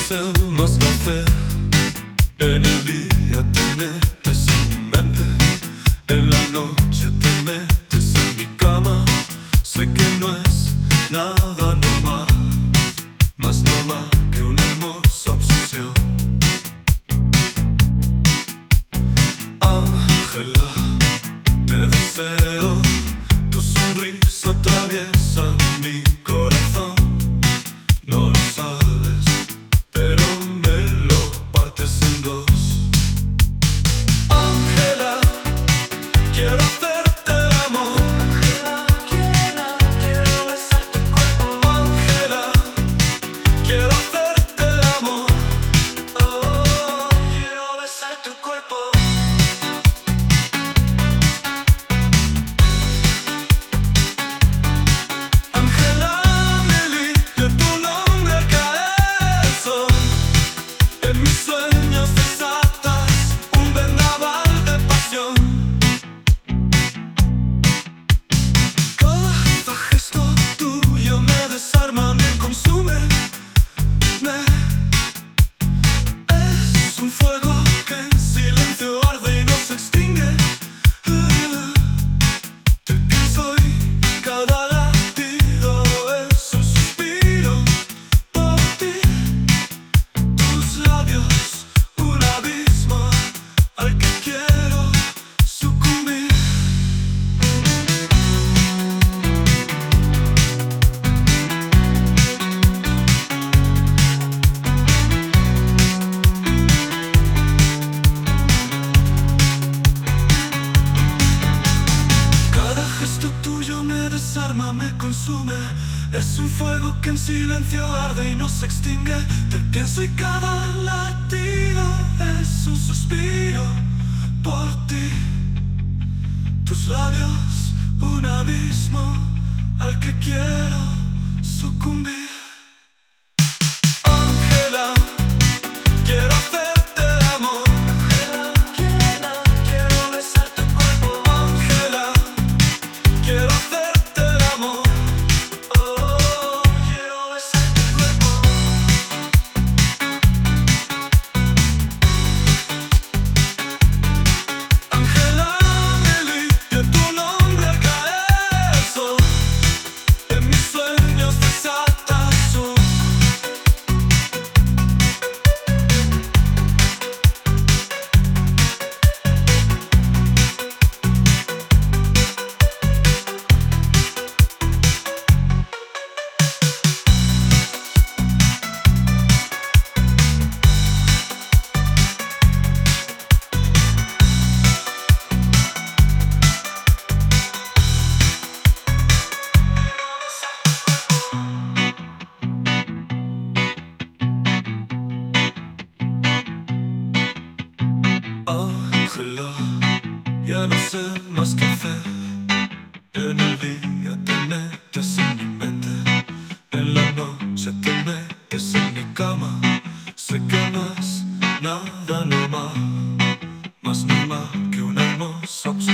sé más café. En el día te metes en mi mente, en la noche te metes en mi cama. Sé que no es nada normal, más normal que una hermosa obsesión. Ángela, te deseo, tu sonrisa atraviesa mi corazón. No lo sabes, pero me lo partes en dos. Ángela, quiero hacerte el amor. Quiero besar tu cuerpo. Ángela, quiero hacerte el amor. Oh, quiero besar tu cuerpo. En mis sueños desatas un vendaval de pasión. Cada gesto tuyo me desarma, me consume. Es un fuego que en silencio arde y no se extingue. Te pienso y cada latido es un suspiro por ti. Tus labios, un abismo al que quiero sucumbir. Cada gesto tuyo me desarma, me consume. Es un fuego que en silencio arde y no se extingue. Te pienso y cada latido es un suspiro por ti. Tus labios, un abismo al que quiero sucumbir. Ángela, quiero hacerte el amor. Quiero besar tu cuerpo. Ángela, quiero hacerte el amor. Oh, quiero besar tu cuerpo. Ángela, de tu nombre cae el sol. En mis sueños desatas un Ángela, ya no sé más qué hacer. En el día te metes en mi mente, en la noche te metes en mi cama. Sé que no es nada normal, más normal que una hermosa obsesión.